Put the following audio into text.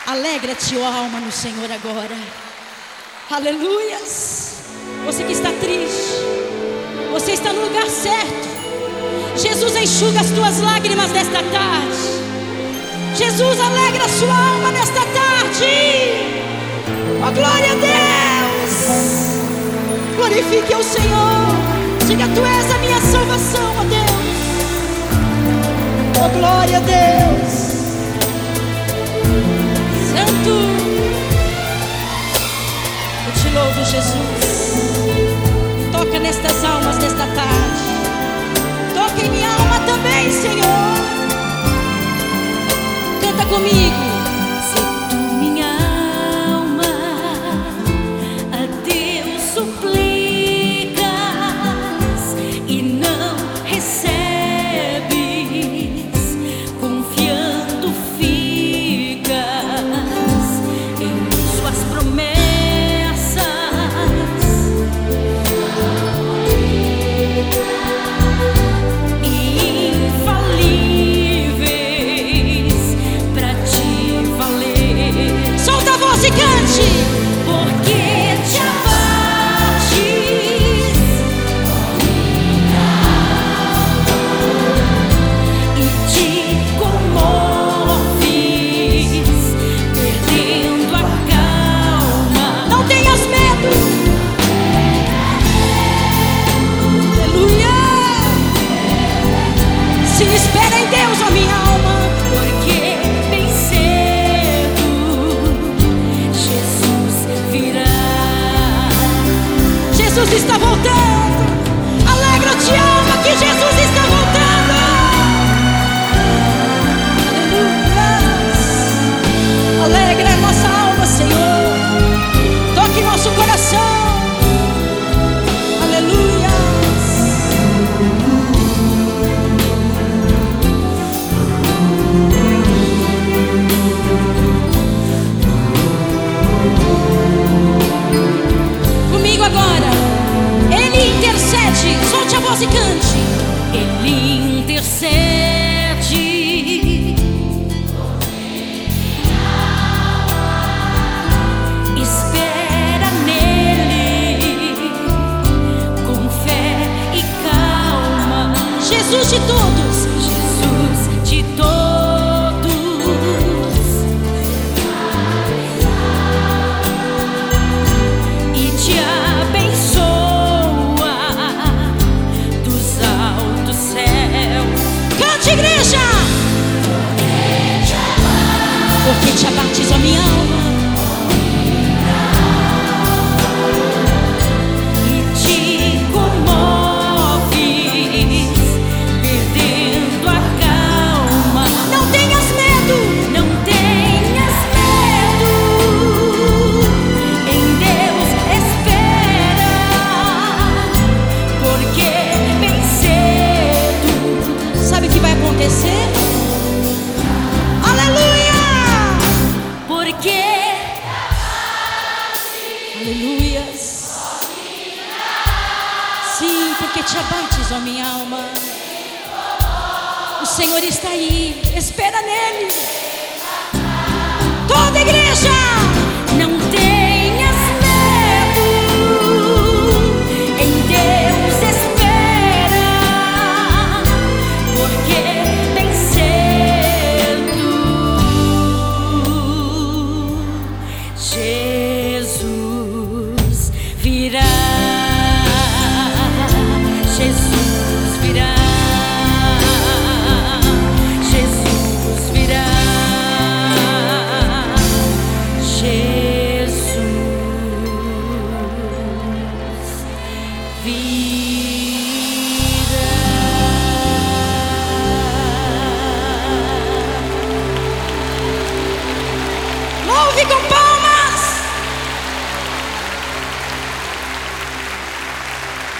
Alegra-te, ó alma, no Senhor agora. Aleluias. Você que está triste, você está no lugar certo. Jesus enxuga as tuas lágrimas nesta tarde. Jesus alegra a sua alma nesta tarde. Oh, glória a Deus. Glorifique ao Senhor. Diga: tu és a minha salvação, ó Deus. Oh, glória a Deus. Santo, eu te louvo, Jesus. Toca nestas almas nesta tarde. Toca em minha alma também, Senhor. Canta comigo. Se tu, minha alma, a Deus suplicas e não recebes, confiando ficas em suas promessas, infalíveis pra te valer. Solta a voz e cante. Porque te abates e te comoves, perdendo a calma. Não tenhas medo. Aleluia. Se espera em Deus, ó minha alma. Porque bem cedo Jesus virá. Jesus está voltando. Alegra-te, alma, que Jesus está voltando. Aleluia. Alegra a nossa alma, Senhor. Toque nosso coração. Aleluia. Comigo agora. Ele intercede. Solte a voz e cante. Ele intercede. Espera nele com fé e calma. Jesus de todos. Jesus de todos, e te abençoa dos altos céus. Cante, igreja. Porque te abates, ó minha alma. E te comoves, perdendo a calma. Não tenhas medo. Não tenhas medo, em Deus espera, porque bem cedo. Sabe o que vai acontecer? Aleluia. Porque Aleluias. Sim, porque te abates, ó minha alma. O Senhor está aí. Espera nele. Toda a igreja. não tenhas medo, em Deus espera, porque bem cedo